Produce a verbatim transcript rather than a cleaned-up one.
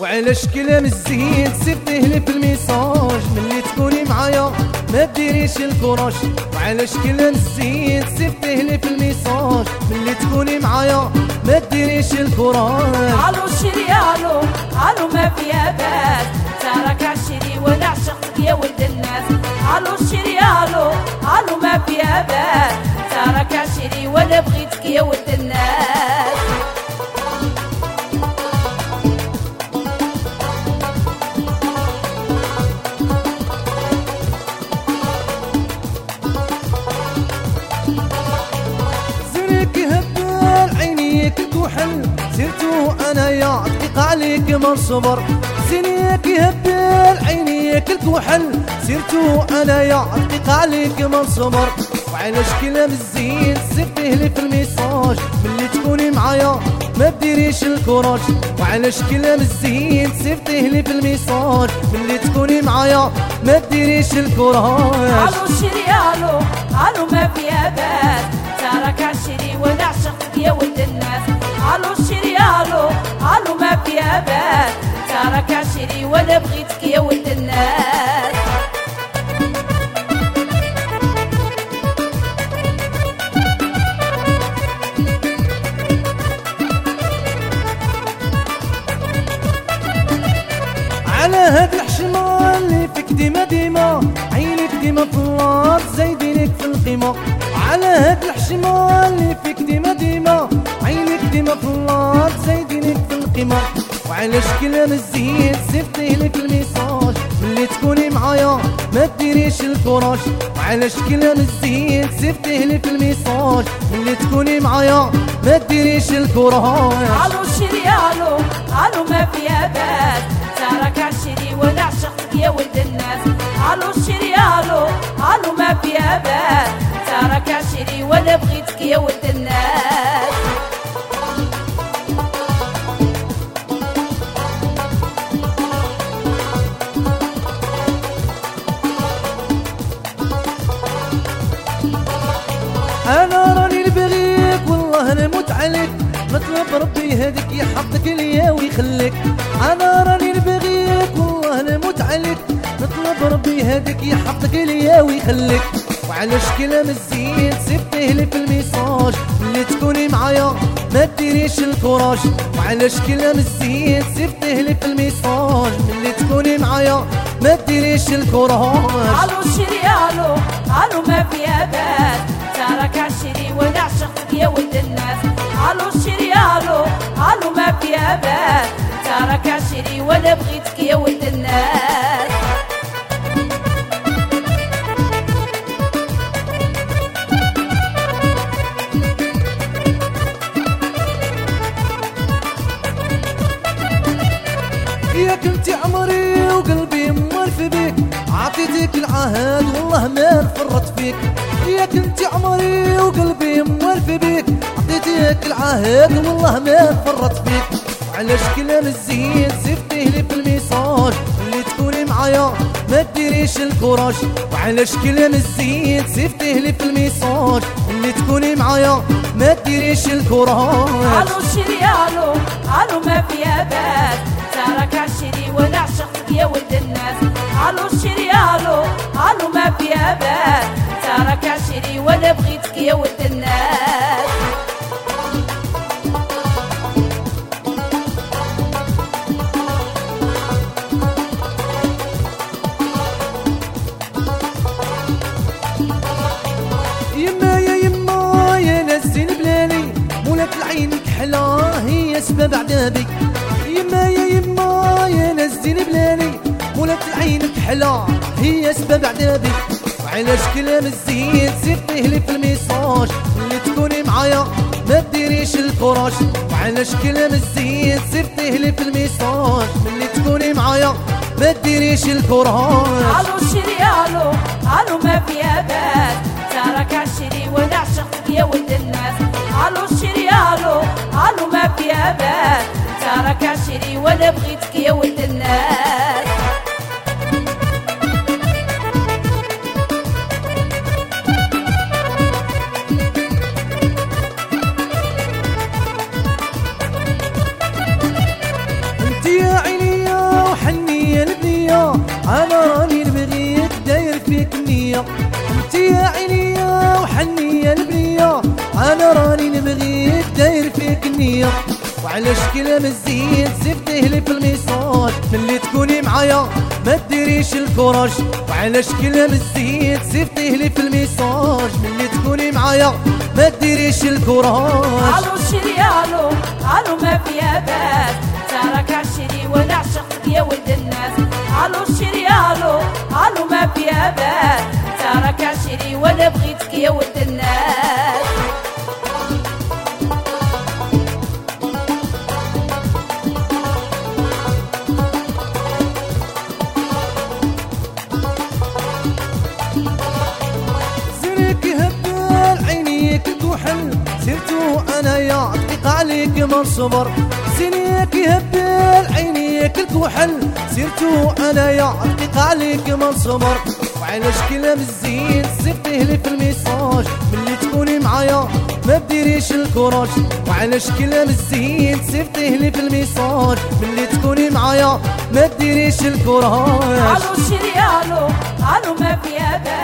وعلاش كلام الزين سيبته لي في الميساج ملي تكوني معايا ما ديريش الكوراج. وعلاش كلام الزين سيبته لي في الميساج ملي تكوني معايا ما ديريش الكوراج. الو شيري الو الو ما فيها باس تراك عشري وانا عشقتك يا ولد الناس. الو شيري الو الو ما فيها باس تراك عشري وانا بغيتك يا ولد الناس. سيرتو انايا دقيق عليك ما نصبر. زينيك يهبل عينيك الكحل سيرتو انايا دقيق عليك ما نصبر. وعلاش كلام الزين سيبته لي في الميساج ملي تكوني معايا ما ديريش الكوراج. وعلاش كلام الزين سيبته لي في الميساج ملي تكوني معايا ما ديريش الكوراج. الو شيري الو الو ما فيها باس تراك عشري وانا عشقتك يا ولد الناس. الو شيري الو الو ما فيها باس تراك عشري وانا بغيتك يا ولد الناس. على هاد الحشمة اللي فيك ديما ديما عينيك ديما في الارض زايدينك في القيمة. على هاد الحشمة اللي فيك ديما ديما عينيك ديما في الارض زايدينك في القيمة. وعلاش كلام الزين سيبته لي في الميساج ملي تكوني معايا ما ديريش الكوراج. وعلاش كلام الزين سيبته لي في الميساج ملي تكوني معايا ما ديريش الكوراج. الو شيري الو الو ما فيها باس تراك عشري وانا عشقتك يا ولد الناس. الو شيري الو الو ما فيها باس تراك عشري وانا بغيتك يا ولد الناس. انا راني نبغيك والله نموت عليك نطلب ربي يهديك يحفظك ليا ويخليك. انا راني نبغيك والله نموت عليك نطلب ربي يهديك يحفظك ليا ويخليك. وعلاش كلام الزين سيبته لي في الميساج ملي تكوني معايا ما ديريش الكوراج. وعلاش كلام الزين سيبته لي في الميساج ملي تكوني معايا ما ديريش الكوراج. الو شيري الو الو ما فيها باس تراك عشري وانا عشقتك يا ولد الناس. الو شيري الو الو ما فيها باس تراك عشري وانا بغيتك يا ولد الناس. ياك انتي عمري وقلبي مورف بيك عطيتك العهد والله ما نفرط فيك. ياك انتي عمري وقلبي مورف بيك عطيتك العهد والله ما نفرط فيك. وعلاش كلام الزين سيبته لي في الميساج اللي تكوني معايا ما ديريش الكوراج. وعلاش كلام الزين سيبته لي في الميساج اللي تكوني معايا ما ديريش الكوراج. الو شيري الو الو ما فيها باس تراك عشري وانا عشقتك يا ولد الناس. الو شيري الو الو ما فيها باس تراك عشري وانا بغيتك يا ولد الناس. يما يا يما يا نزين بلالي مولات العين كحلة هي سبب عذابي. يما يا يما يا نزين بلالي مولات العين كحلة هي سبب عذابي. وعلاش كلام الزين سيبته لي في الميساج اللي تكوني معايا ما ديريش الكوراج. وعلاش كلام الزين سيبته لي في الميساج اللي تكوني معايا ما ديريش الكوراج. الو شيري الو الو ما فيها باس تراك عشري وانا عشقتك يا ولد الناس. الو شيري الو الو ما فيها باس تراك عشري وانا بغيتك يا ولد الناس. انت يا عيني حنية البنية انا راني نبغيك داير فيك النية وعلاش كلام الزين سيفته لي في الميساج ملي تكوني معايا ما ديريش الكوراج وعلاش كلام الزين سيفته لي في الميساج ملي تكوني معايا ما ديريش الكوراج الو شيري الو الو ما فيها باس تراك عشري وانا عشقتك يا ولد الناس الو شيري الو الو ما فيها باس تراك عشري وانا بغيتك يا ولد الناس سيرتو انايا دقيقة عليك ما نصبر زينيك يهبل عينيك الكحل سيرتو انايا دقيقة عليك ما نصبر وعلاش كلام الزين سيفته لي في الميساج ملي تكوني معايا ما بديريش الكوراج وعلاش كلام الزين سيفته لي في الميساج ملي تكوني معايا ما بديريش الكوراج الو شيري الو الو ما فيها باس